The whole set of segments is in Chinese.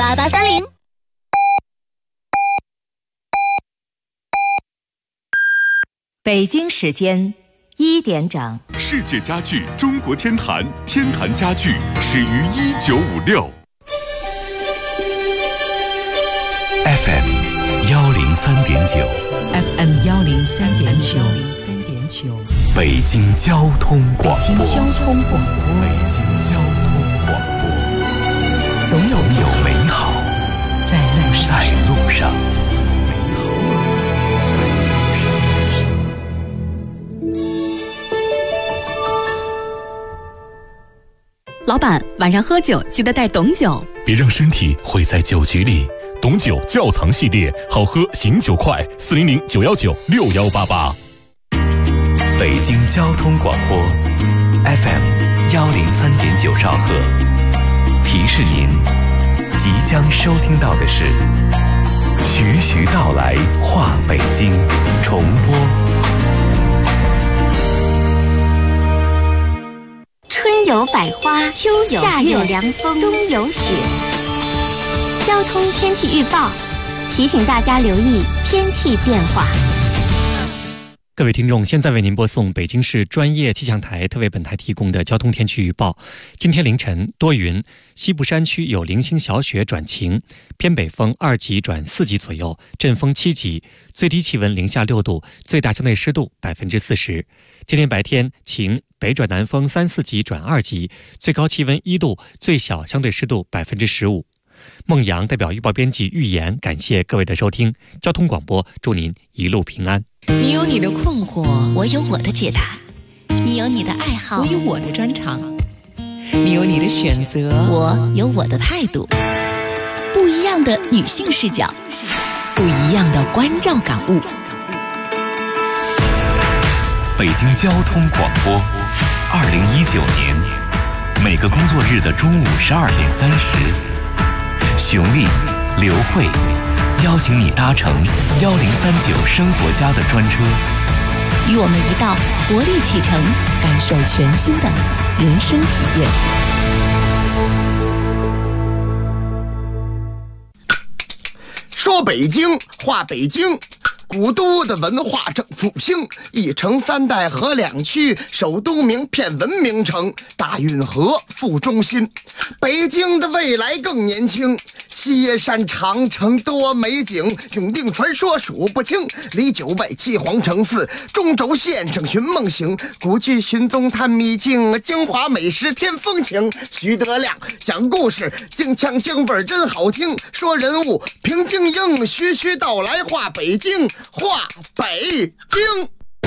8830。 北京时间1点整。 世界家具中国天坛，天坛家具始于1956。 FM 103.9 FM 103.9 北京交通广播。 北京交通广播。 北京交通广播。总有美好在路上。 老板，晚上喝酒记得带董酒， 别让身体毁在酒局里。董酒窖藏系列，好喝醒酒快，400-919-6188。 北京交通广播 FM 103.9兆赫。提示您，即将收听到的是徐徐道来话北京重播。 春有百花，秋有夏有凉风，冬有雪。交通天气预报提醒大家留意天气变化。 各位听众，现在为您播送北京市专业气象台特为本台提供的交通天气预报。今天凌晨多云，西部山区有零星小雪转晴，偏北风2级转4级左右，阵风7级，最低气温零下6度，最大相对湿度40%。今天白天晴，北转南风3、4级转2级，最高气温1度，最小相对湿度15%。孟阳代表预报编辑预言，感谢各位的收听。交通广播，祝您一路平安。 你有你的困惑， 我有我的解答；你有你的爱好， 我有我的专长；你有你的选择， 我有我的态度。不一样的女性视角， 不一样的关照感悟。 北京交通广播，2019年每个工作日的中午12点30，熊丽、刘慧邀请你搭乘1039生活家的专车， 与我们一道活力启程， 感受全新的人生体验。 说北京，话北京，古都的文化正复兴，一城3代合2区，首都名片文明城，大运河副中心。北京的未来更年轻，西山长城多美景，永定传说数不清，离9拜7皇城4，中轴线上寻梦行，古剧寻踪探秘境，京华美食添风情。徐德亮讲故事，京腔京味真好听，说人物平京英，徐徐道来话北京，话北京。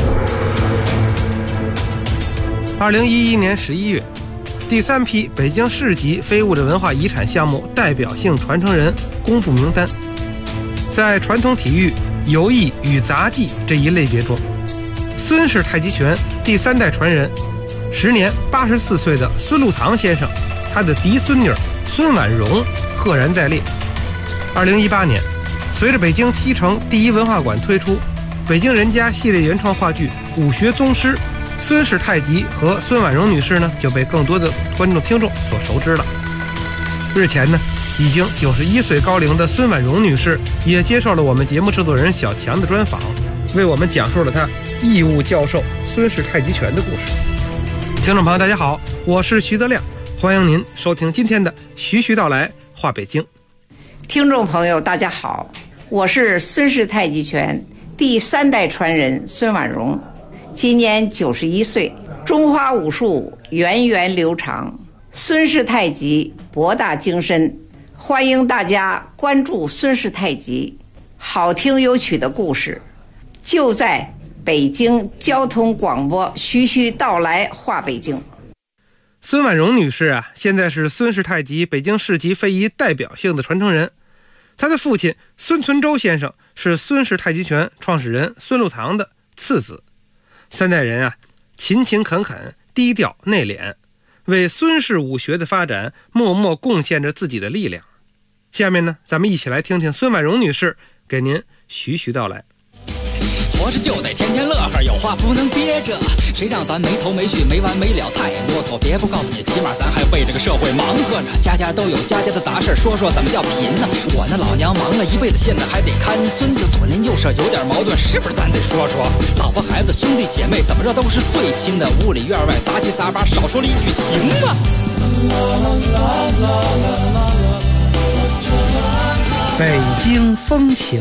2011年11月，第3批北京市级非物质文化遗产项目代表性传承人公布名单。在传统体育、游艺与杂技这一类别中，孙氏太极拳第3代传人，时年84岁的孙禄堂先生，他的嫡孙女孙婉容赫然在列。2018年，随着北京西城第一文化馆推出北京人家系列原创话剧《武学宗师》，孙氏太极和孙婉容女士呢就被更多的观众听众所熟知了。日前呢，已经91岁高龄的孙婉容女士也接受了我们节目制作人小强的专访，为我们讲述了她义务教授孙氏太极拳的故事。听众朋友大家好，我是徐德亮，欢迎您收听今天的徐徐道来话北京。 听众朋友大家好，我是孙氏太极拳第3代传人孙婉容，今年91岁，中华武术源远流长，孙氏太极博大精深，欢迎大家关注孙氏太极，好听有趣的故事就在北京交通广播徐徐道来话北京。 孙婉容女士啊，现在是孙氏太极北京市级非遗代表性的传承人。她的父亲孙存周先生是孙氏太极拳创始人孙禄堂的次子。3代人啊，勤勤恳恳，低调内敛，为孙氏武学的发展默默贡献着自己的力量。下面呢，咱们一起来听听孙婉容女士给您徐徐道来。 我活着就得天天乐呵，有话不能憋着。谁让咱没头没绪没完没了太啰嗦，别不告诉你，起码咱还为这个社会忙活着。家家都有家家的杂事，说说怎么叫贫呢？我那老娘忙了一辈子，现在还得看孙子，左邻右舍有点矛盾，是不是咱得说说？老婆孩子兄弟姐妹怎么着都是最亲的，屋里院外杂七杂八，少说了一句行吗？ 北京风情。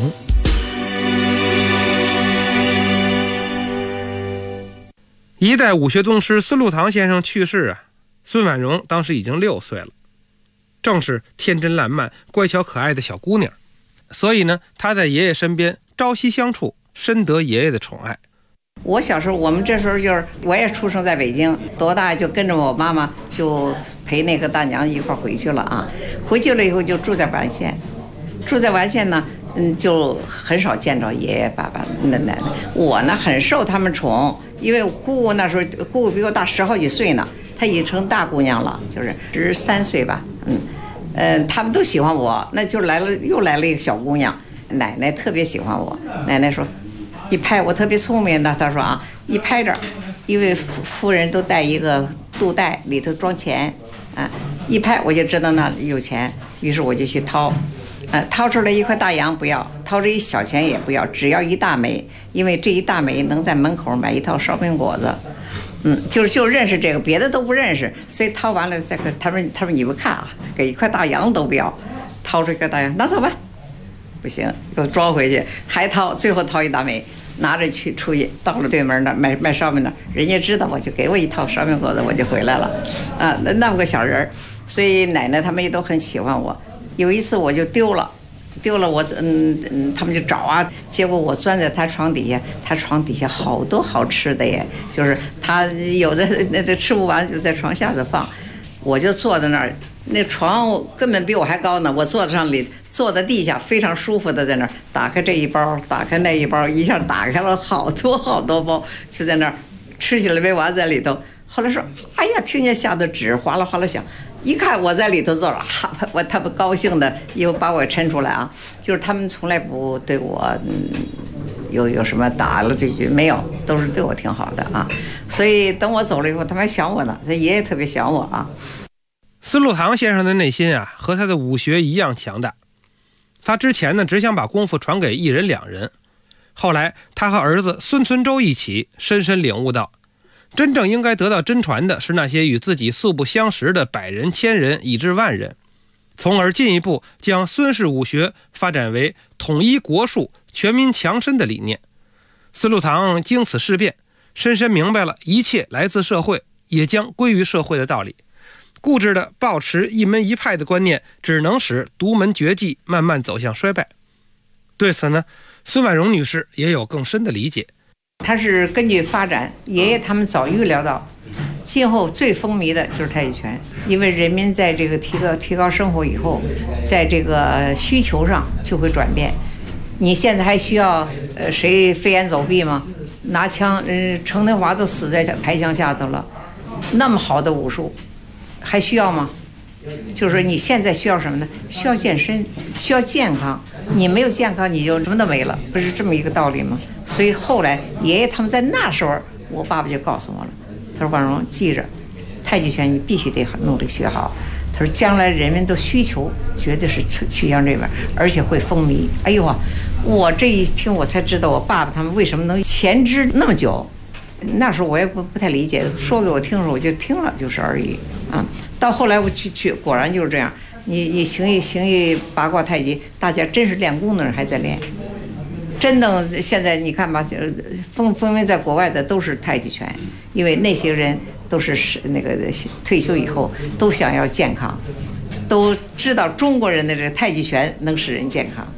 一代武学宗师孙禄堂先生去世啊，孙婉容当时已经6岁了，正是天真烂漫、乖巧可爱的小姑娘，所以呢，她在爷爷身边朝夕相处，深得爷爷的宠爱。 我小时候，我们这时候就是我也出生在北京，多大就跟着我妈妈就陪那个大娘一块回去了啊。回去了以后就住在完县，住在完县呢，就很少见着爷爷、爸爸、奶奶。我呢很受他们宠，因为姑姑那时候姑姑比我大10好几岁呢，她已经成大姑娘了，就是13岁吧，他们都喜欢我，那就又来了一个小姑娘。奶奶特别喜欢我，奶奶说。一拍我特别聪明的，他说啊，一拍这儿，因为夫人都带一个肚带，里头装钱，一拍我就知道那有钱，于是我就去掏，掏出来一块大洋不要，掏出一小钱也不要，只要1大枚，因为这1大枚能在门口买一套烧饼果子，就认识这个，别的都不认识，所以掏完了再给他们你们看啊，给一块大洋都不要，掏出一块大洋拿走吧。不行，又装回去，还掏，最后掏1大枚，拿着去出去，到了对门那卖烧饼那，人家知道我就给我一套烧饼果子，我就回来了，那么个小人儿，所以奶奶他们也都很喜欢我。有一次我就丢了我，他们就找啊，结果我钻在他床底下，他床底下好多好吃的耶，就是他有的那吃不完就在床下头放，我就坐在那儿。那床根本比我还高呢，我坐在地下非常舒服的在那儿，打开这一包，打开那一包，一下打开了好多好多包，就在那儿吃起来没完在里头。后来说，哎呀，听见下头纸哗啦哗啦响，一看我在里头坐着，他们高兴的又把我抻出来啊，就是他们从来不对我有什么打了这句没有，都是对我挺好的啊。所以等我走了以后，他们还想我呢，他爷爷特别想我啊。 孙禄堂先生的内心啊，和他的武学一样强大。他之前呢，只想把功夫传给1人2人，后来他和儿子孙存周一起，深深领悟到，真正应该得到真传的是那些与自己素不相识的100人、1000人以至万人，从而进一步将孙氏武学发展为统一国术、全民强身的理念。孙禄堂经此事变，深深明白了一切来自社会，也将归于社会的道理。固执的抱持一门一派的观念，只能使独门绝技慢慢走向衰败。对此呢，孙婉容女士也有更深的理解。 她是根据发展，爷爷他们早预料到，今后最风靡的就是太极拳，因为人民在这个提高生活以后，在这个需求上就会转变。你现在还需要谁飞檐走壁吗？拿枪，程德华都死在排墙下头了，那么好的武术。还需要吗？就是说你现在需要什么呢？需要健身，需要健康。你没有健康，你就什么都没了，不是这么一个道理吗？所以后来爷爷他们在那时候，我爸爸就告诉我了，他说婉容记着，太极拳你必须得努力学好。他说将来人们的需求绝对是趋向这边，而且会风靡。哎呦啊，我这一听我才知道我爸爸他们为什么能前知那么久。那时候我也不太理解，说给我听的时候我就听了就是而已啊。到后来我去果然就是这样。你形意八卦太极，大家真是练功的人还在练。真的现在你看吧，就风靡在国外的都是太极拳，因为那些人都是那个退休以后都想要健康，都知道中国人的这个太极拳能使人健康。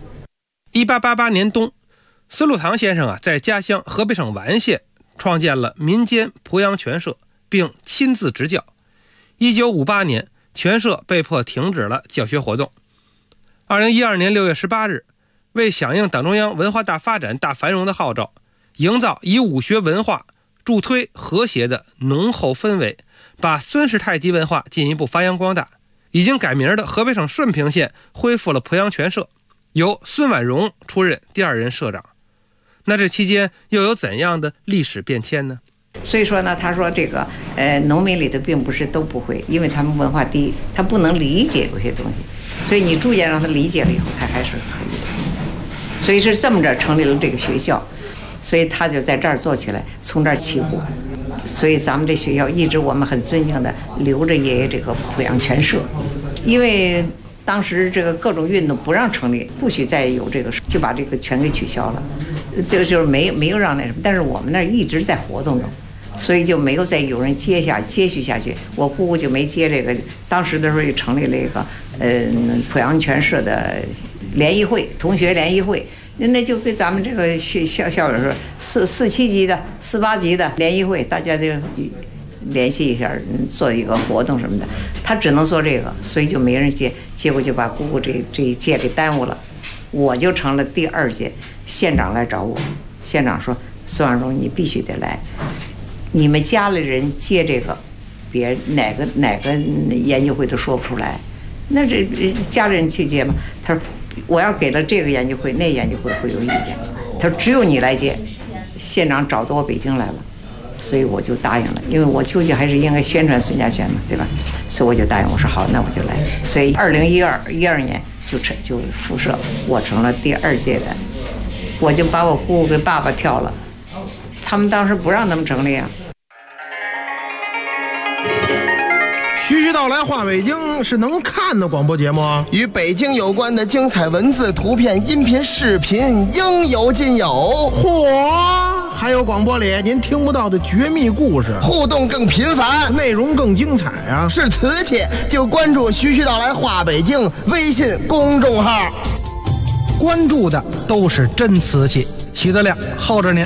1888年冬，孙禄堂先生啊，在家乡河北省完县创建了民间濮阳拳社，并亲自执教。1958年，拳社被迫停止了教学活动。2012年6月18日，为响应党中央文化大发展大繁荣的号召，营造以武学文化助推和谐的浓厚氛围，把孙氏太极文化进一步发扬光大，已经改名的河北省顺平县恢复了濮阳拳社，由孙婉容出任第2任社长。 那这期间又有怎样的历史变迁呢？ 所以说呢，他说这个农民里头并不是都不会，因为他们文化低，他不能理解有些东西，所以你逐渐让他理解了以后，他还是可以的。所以是这么着成立了这个学校，所以他就在这儿做起来，从这儿起步。所以咱们这学校一直我们很尊敬的留着爷爷这个濮阳全社，因为当时这个各种运动不让成立，不许再有这个，就把这个全给取消了，这个就是没有让那什么。但是我们那儿一直在活动中，所以就没有再有人接续下去。我姑姑就没接这个，当时的时候也成立了一个濮阳全社的联谊会，同学联谊会。那就跟咱们这个校友说4、7级的、4、8级的联谊会，大家就联系一下，做一个活动什么的。他只能做这个，所以就没人接，结果就把姑姑这一届给耽误了。我就成了第2届，县长来找我，县长说：“孙婉蓉，你必须得来，你们家里人接这个，别哪个研究会都说不出来，那这家里人去接嘛。”他说：“我要给了这个研究会，那研究会会有意见。”他说：“只有你来接。”县长找到我北京来了，所以我就答应了，因为我究竟还是应该宣传孙家轩嘛，对吧？所以我就答应，我说好，那我就来。所以2012年就复社，我成了第2届的，我就把我姑姑跟爸爸挑了，他们当时不让他们成立啊。 徐徐道来话北京是能看的广播节目， 与北京有关的精彩文字、图片、音频、视频应有尽有。 嚯，还有广播里您听不到的绝密故事， 互动更频繁， 内容更精彩啊！ 是瓷器就关注徐徐道来话北京微信公众号， 关注的都是真瓷器。徐德亮候着您。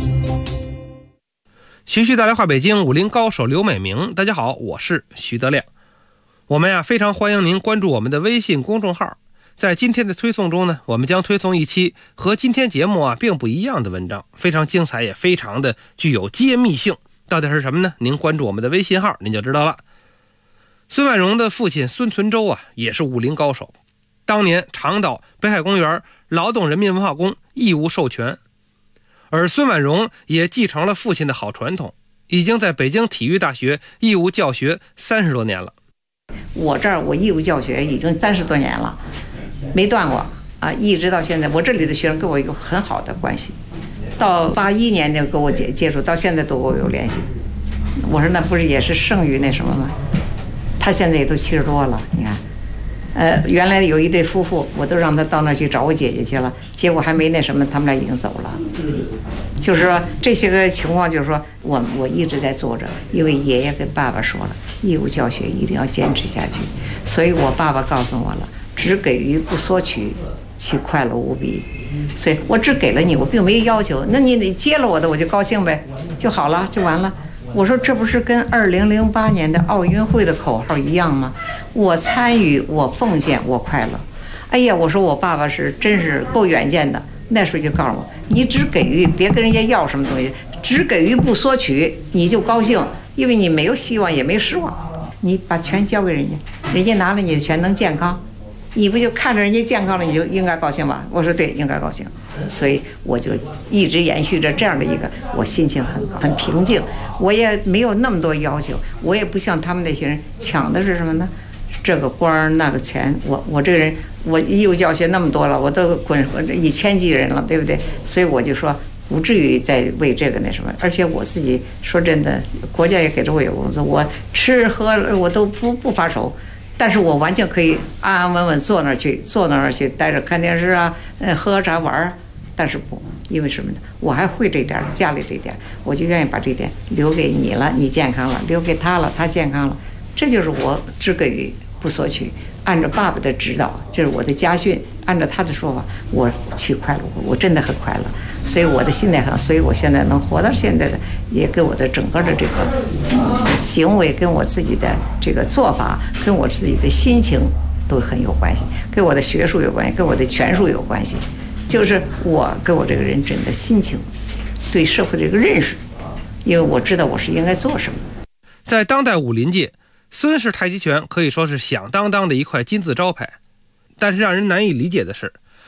徐徐道来话北京，武林高手刘美明，大家好，我是徐德亮。我们非常欢迎您关注我们的微信公众号。在今天的推送中呢，我们将推送一期和今天节目并不一样的文章，非常精彩，也非常的具有揭秘性。到底是什么呢？您关注我们的微信号您就知道了。孙婉蓉的父亲孙存周也是武林高手，当年倡导北海公园劳动人民文化宫义务授权，而孙婉蓉也继承了父亲的好传统，已经在北京体育大学义务教学30多年了。 我这儿我义务教学已经30多年了，没断过啊，一直到现在。我这里的学生跟我有很好的关系，到81年就跟我接触，到现在都跟我有联系。我说那不是也是剩余那什么吗？他现在也都70多了，你看。原来有一对夫妇，我都让他到那去找我姐姐去了，结果还没那什么，他们俩已经走了。就是说这些个情况，就是说我一直在做着，因为爷爷跟爸爸说了，义务教学一定要坚持下去，所以我爸爸告诉我了，只给予不索取，其快乐无比。所以我只给了你，我并没要求，那你接了我的，我就高兴呗，就好了，就完了。我说这不是跟2008年的奥运会的口号一样吗？我参与，我奉献，我快乐。哎呀，我说我爸爸是真是够远见的，那时候就告诉我，你只给予，别跟人家要什么东西，只给予不索取，你就高兴，因为你没有希望也没失望，你把权交给人家，人家拿了你的权能健康，你不就看着人家健康了，你就应该高兴吧？我说对，应该高兴。所以我就一直延续着这样的一个，我心情很平静，我也没有那么多要求，我也不像他们那些人抢的是什么呢？这个官那个钱，我这个人，我义务教学那么多了，我都滚1000几人了，对不对？所以我就说不至于再为这个那什么，而且我自己说真的，国家也给着我有工资，我吃喝我都不发愁。但是我完全可以安安稳稳坐那儿去待着看电视啊，喝茶玩儿。但是不，因为什么呢？我还会这点，家里这点，我就愿意把这点留给你了，你健康了；留给他了，他健康了。这就是我只给予不索取，按照爸爸的指导，这是我的家训，按照他的说法，我去快乐，我真的很快乐。所以我的心态很好，所以我现在能活到现在的，也跟我的整个的这个行为，跟我自己的这个做法，跟我自己的心情都很有关系，跟我的学术有关系，跟我的权术有关系。就是我跟我这个人真的心情，对社会这个认识，因为我知道我是应该做什么。 在当代武林界，孙氏太极拳可以说是响当当的一块金字招牌。但是让人难以理解的是，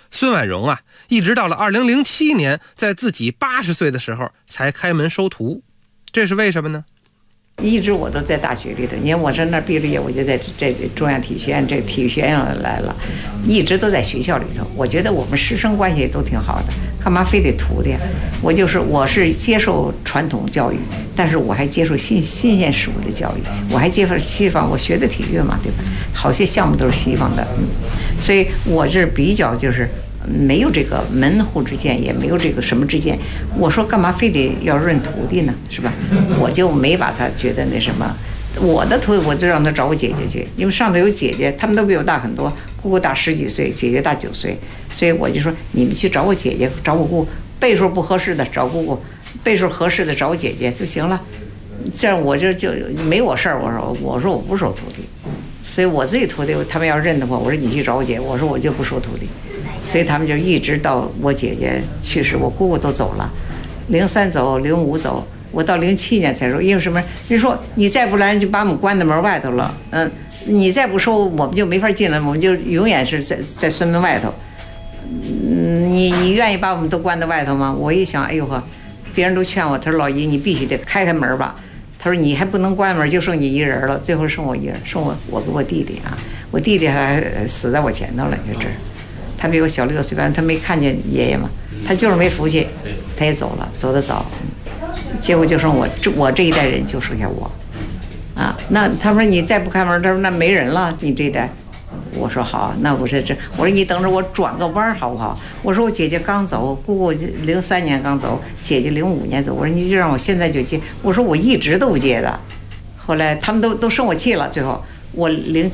孙婉容啊，一直到了2007年，在自己80岁的时候才开门收徒，这是为什么呢？ 一直我都在大学里头，你看我在那儿毕了业，我就在中央体育学院，这个体育学院来了，一直都在学校里头。我觉得我们师生关系都挺好的，干嘛非得徒弟？我是接受传统教育，但是我还接受新鲜事物的教育，我还接受西方，我学的体育嘛，对吧？好些项目都是西方的，所以我是比较就是没有这个门户之见，也没有这个什么之见。我说干嘛非得要认徒弟呢？是吧？我就没把他觉得那什么。我的徒弟我就让他找我姐姐去，因为上头有姐姐，他们都比我大很多，姑姑大10几岁，姐姐大9岁，所以我就说你们去找我姐姐，找我姑姑，辈数不合适的找姑姑，辈数合适的找我姐姐就行了。这样我就没我事儿。我说我不收徒弟，所以我自己徒弟他们要认的话，我说你去找我姐，我说我就不收徒弟。所以他们就一直到我姐姐去世，我姑姑都走了，03走，05走，我到07年才收。因为什么？人说你再不来就把我们关在门外头了，你再不收我们就没法进来，我们就永远是在村门外头。你愿意把我们都关在外头吗？我一想，哎呦呵，别人都劝我，他说老姨你必须得开门吧。他说你还不能关门，就剩你一人了。最后剩我一人，剩我跟我弟弟啊，我弟弟还死在我前头了，就这。他比我小6岁半，他没看见爷爷嘛，他就是没福气，他也走了，走得早。结果就剩我这一代人就剩下我，啊，那他说你再不开门，他说那没人了，你这一代。我说好，那我说你等着我转个弯好不好？我说我姐姐刚走，姑姑03年刚走，姐姐05年走，我说你就让我现在就接，我说我一直都不接的。后来他们都生我气了，最后我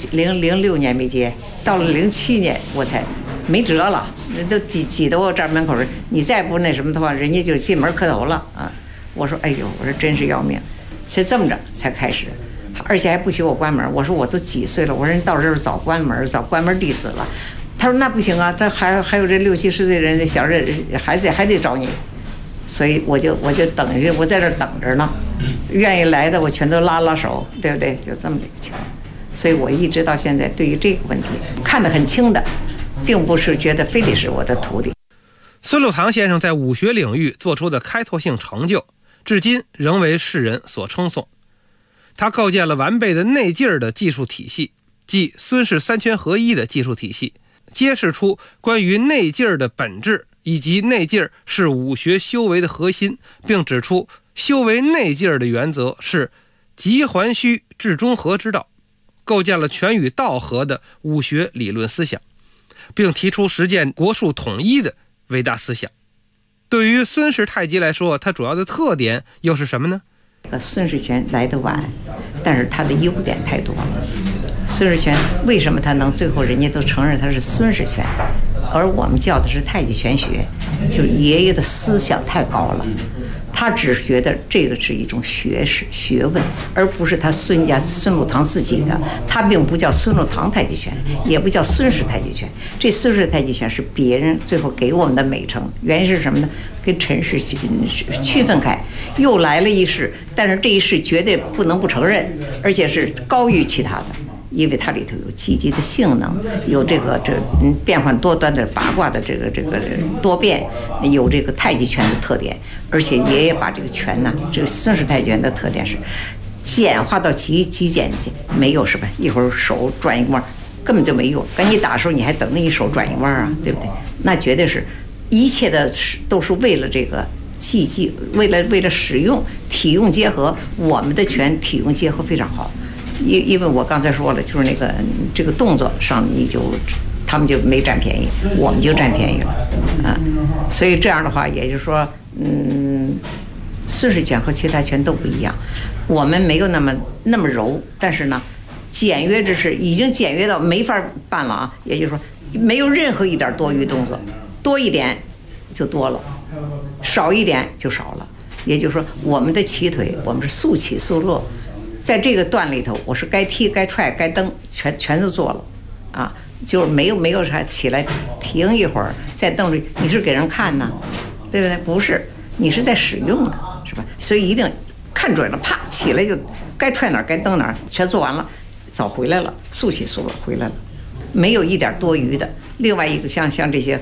06年没接，到了07年我才。没辙了，那都挤得我这儿门口，你再不那什么的话，人家就进门磕头了啊！我说哎呦，我说真是要命，才这么着才开始，而且还不许我关门。我说我都几岁了，我说人到这儿早关门弟子了。他说那不行啊，他还有这60、70岁的人小人还得找你，所以我就等着，我在这儿等着呢，愿意来的我全都拉手，对不对？就这么一个情况。所以我一直到现在对于这个问题看得很清的。并不是觉得非得是我的徒弟。 孙禄堂先生在武学领域做出的开拓性成就，至今仍为世人所称颂。他构建了完备的内劲儿的技术体系，即孙氏3拳合一的技术体系，揭示出关于内劲儿的本质，以及内劲儿是武学修为的核心，并指出修为内劲儿的原则是急还虚至中和之道，构建了拳与道合的武学理论思想，并提出实践国术统一的伟大思想。对于孙氏太极来说，它主要的特点又是什么呢？ 孙氏拳来得晚，但是它的优点太多了。孙氏拳为什么它能最后人家都承认它是孙氏拳，而我们叫的是太极拳学，就是爷爷的思想太高了。他只觉得这个是一种学识学问，而不是他孙禄堂自己的。他并不叫孙禄堂太极拳，也不叫孙氏太极拳。这孙氏太极拳是别人最后给我们的美称，原因是什么呢？跟陈氏区分开，又来了一式，但是这一式绝对不能不承认，而且是高于其他的。因为它里头有积极的性能，有这变幻多端的八卦的这个多变，有这个太极拳的特点，而且爷爷把这个拳呢，这个孙氏太极拳的特点是简化到极简，没有什么一会儿手转一弯根本就没用，赶紧打的时候你还等着你手转一弯啊，对不对？那绝对是一切的都是为了这个技，为了使用体用结合，我们的拳体用结合非常好。因为我刚才说了，就是这个动作上他们就没占便宜，我们就占便宜了啊。所以这样的话，也就是说，孙氏拳和其他拳都不一样，我们没有那么柔，但是呢，简约之势已经简约到没法办了啊。也就是说，没有任何一点多余动作，多一点就多了，少一点就少了。也就是说，我们的起腿，我们是速起速落。在这个段里头，我是该踢、该踹、该蹬，全都做了，啊，就是没有啥起来停一会儿再蹬着，你是给人看呢，对不对？不是，你是在使用的，是吧？所以一定看准了，啪起来就该踹哪儿该蹬哪儿，全做完了，早回来了，速起速落回来了，没有一点多余的。另外一个像这些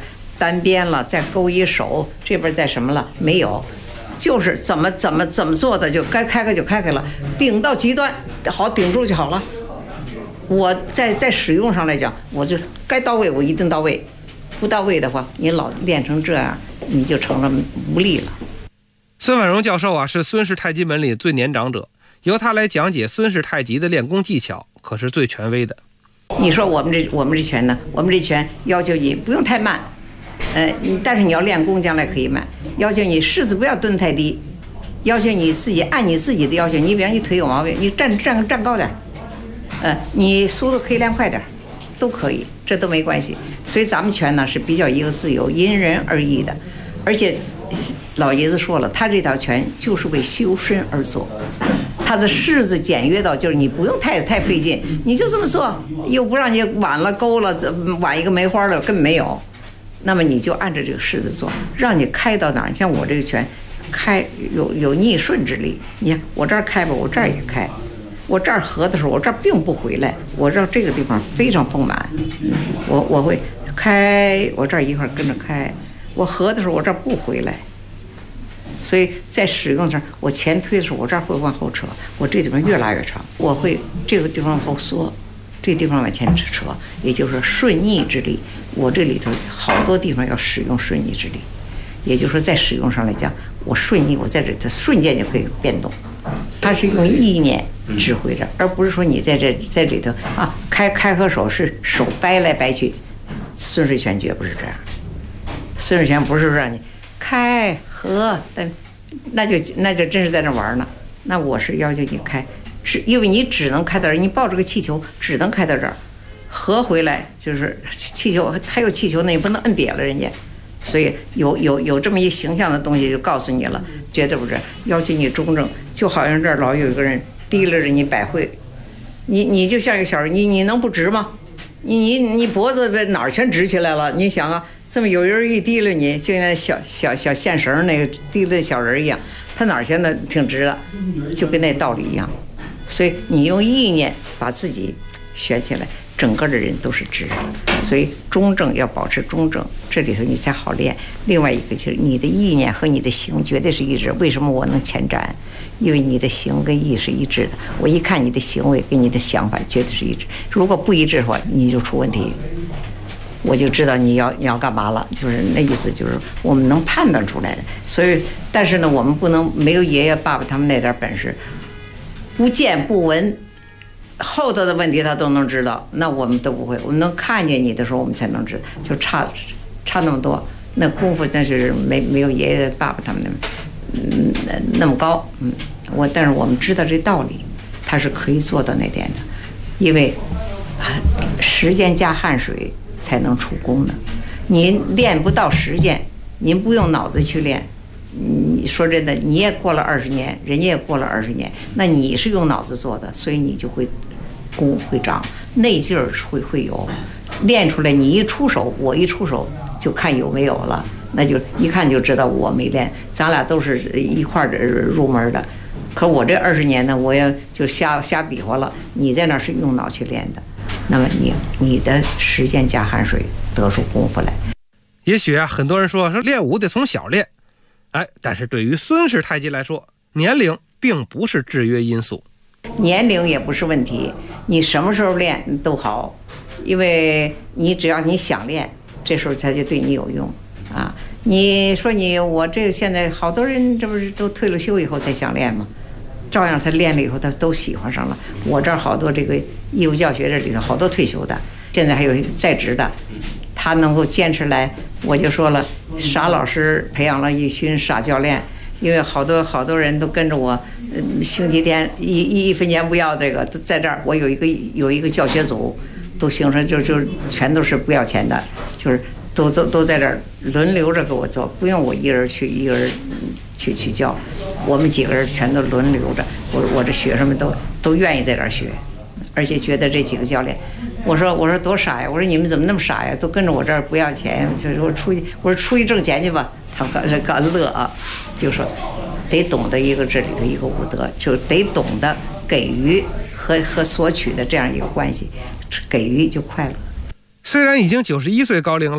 单边了，再勾一手，这边再什么了没有，就是怎么做的就该开开就开开了，顶到极端好顶住就好了。我在使用上来讲，我就该到位我一定到位，不到位的话，你老练成这样，你就成了无力了。 孙婉容教授啊，是孙氏太极门里最年长者，由他来讲解孙氏太极的练功技巧，可是最权威的。 你说我们这拳呢？我们这拳要求你不用太慢，但是你要练功将来可以慢。要求你式子不要蹲太低，要求你自己按你自己的要求。你比方你腿有毛病，你站高点，你速度可以练快点，都可以，这都没关系。所以咱们拳呢是比较一个自由，因人而异的。而且老爷子说了，他这条拳就是为修身而做。他的式子简约到就是你不用太费劲，你就这么做，又不让你挽了勾了，挽一个梅花了根本没有。那么你就按照这个式子做，让你开到哪儿？像我这个拳，开有逆顺之力。你看我这儿开吧，我这儿也开；我这儿合的时候，我这儿并不回来，我让这个地方非常丰满。我会开，我这儿一块跟着开；我合的时候，我这儿不回来。所以在使用上，我前推的时候，我这儿会往后扯，我这地方越拉越长，我会这个地方往后缩，这地方往前扯，也就是顺逆之力。我这里头好多地方要使用顺逆之力，也就是说在使用上来讲，我顺逆，我在这瞬间就可以变动。它是用意念指挥着，而不是说你在里头啊开合手是手掰来掰去。孙氏拳绝不是这样，孙氏拳不是让你开合，那就真是在那玩呢。那我是要求你开，是因为你只能开到这儿，你抱着个气球只能开到这儿，合回来就是气球，还有气球呢，你不能摁瘪了人家。所以有这么一形象的东西就告诉你了，绝对不是要求你中正，就好像这儿老有一个人提拉着你百会，你就像一个小人，你能不直吗？你脖子哪儿全直起来了？你想啊，这么有人一提拉你，就像小线绳那个提拉小人一样，他哪儿现在挺直的，就跟那道理一样。所以你用意念把自己悬起来，整个的人都是直的。所以中正要保持中正，这里头你才好练。另外一个就是你的意念和你的行绝对是一致。为什么我能前瞻？因为你的行跟意是一致的。我一看你的行为跟你的想法绝对是一致，如果不一致的话，你就出问题。我就知道你要干嘛了，就是那意思，就是我们能判断出来的。所以，但是呢，我们不能没有爷爷爸爸他们那点本事，不见不闻。后头的问题他都能知道，那我们都不会。我们能看见你的时候，我们才能知道，就差那么多。那功夫真是没有爷爷爸爸他们那么高。但是我们知道这道理，他是可以做到那点的，因为时间加汗水才能出功的。您练不到时间，您不用脑子去练。你说真的，你也过了20年，人家也过了20年，那你是用脑子做的，所以你就会功会长，内劲儿会有，练出来。你一出手，我一出手就看有没有了，那就一看就知道我没练。咱俩都是一块儿入门的，可我这20年呢，我也就瞎比划了。你在那是用脑去练的，那么你的时间加汗水得出功夫来。 也许啊，很多人说练武得从小练。但是对于孙氏太极来说，年龄并不是制约因素， 年龄也不是问题，你什么时候练都好，因为你只要你想练，这时候才就对你有用啊。你说我这现在好多人这不是都退了休以后才想练吗？照样他练了以后他都喜欢上了。我这儿好多这个义务教学这里头好多退休的，现在还有在职的，他能够坚持来，我就说了，傻老师培养了一群傻教练，因为好多人都跟着我，星期天一分钱不要，这个在这儿我有一个教学组，都形成就全都是不要钱的，就是都在这儿轮流着给我做，不用我一人去教，我们几个人全都轮流着，我这学生们都愿意在这儿学，而且觉得这几个教练。我说多傻呀！我说你们怎么那么傻呀？都跟着我这儿不要钱，就是我说出去挣钱去吧。他们搞乐啊，就说得懂得一个这里头一个武德，就得懂得给予和索取的这样一个关系，给予就快乐。 虽然已经91岁高龄了，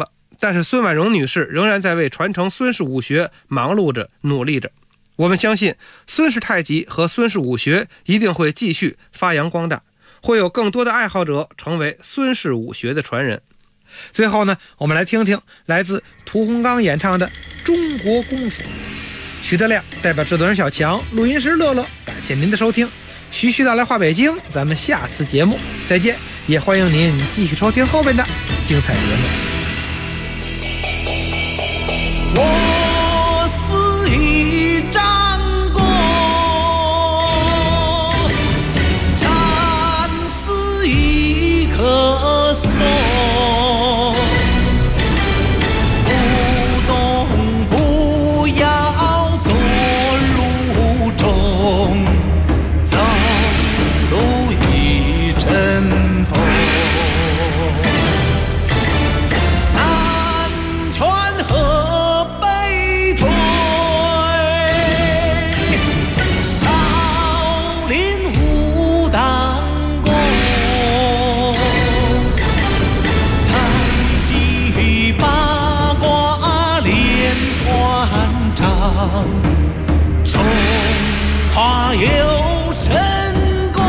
但是孙婉容女士仍然在为传承孙氏武学忙碌着努力着。我们相信孙氏太极和孙氏武学一定会继续发扬光大，会有更多的爱好者成为孙氏武学的传人。最后呢，我们来听听来自屠洪刚演唱的《中国功夫》。徐德亮代表制作人小强，录音师乐乐，感谢您的收听。徐徐道来话北京，咱们下次节目再见，也欢迎您继续收听后面的精彩节目。 我是一战功，战是一棵松，不动不要做路中，走路一阵风。中华有神功，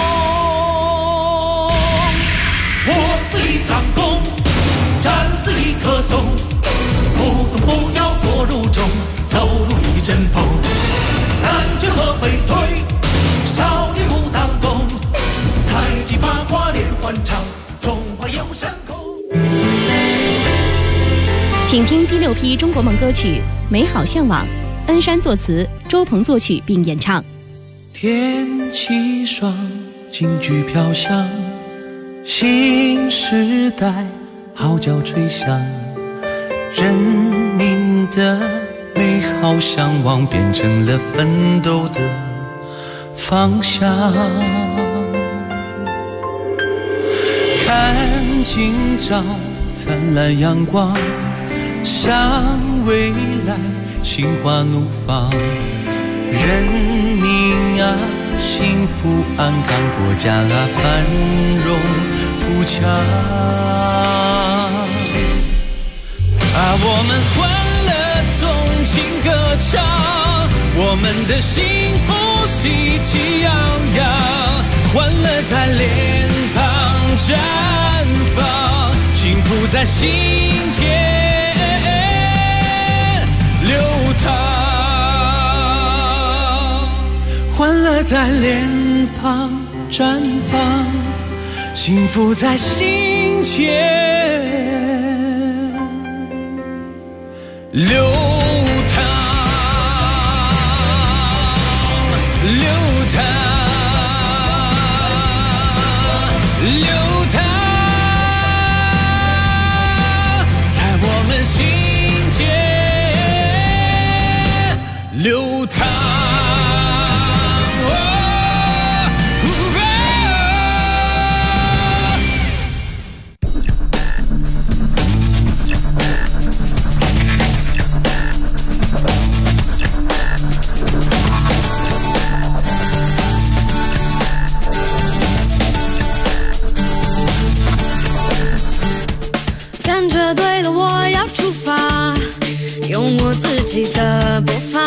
我是一张弓，战是一棵松，不动不要做路中，走路一阵风。南拳和北推，少林武当功，太极八卦连环掌，中华有神功。 请听第6批中国梦歌曲《美好向往》，恩山作词，周鹏作曲并演唱。 天气爽，京剧飘香，新时代号角吹响，人民的美好向往变成了奋斗的方向。看今朝灿烂阳光，向未来心花怒放，人民啊幸福安康，国家啊繁荣富强。我们欢乐纵情歌唱，我们的幸福喜气洋洋，欢乐在脸庞绽放，幸福在心间流淌，欢乐在脸庞绽放，幸福在心间流淌，流淌，流淌，在我们心间流淌。 感觉对了，我要出发，用我自己的步伐，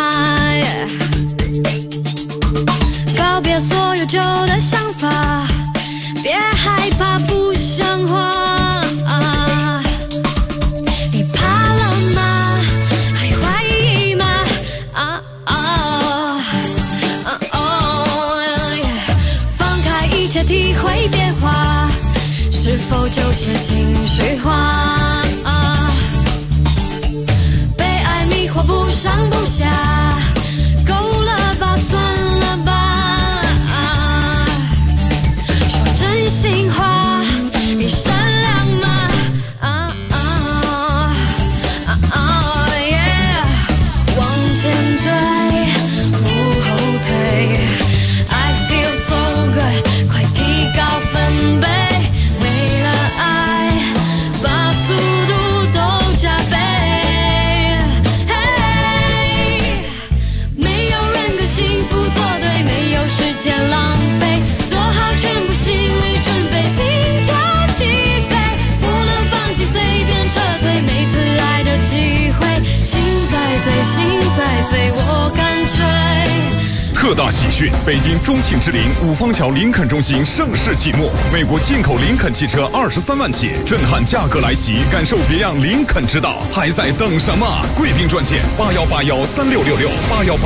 告别所有旧的想法，别害怕不像话。你怕了吗？还怀疑吗？放开一切，体会变化，是否就是情绪化？被爱迷惑不上不下，够了吧，算了吧。 特大喜讯！北京中庆之林五方桥林肯中心盛世启幕，美国进口林肯汽车23万起，震撼价格来袭，感受别样林肯之道，还在等什么？贵宾专线818136668181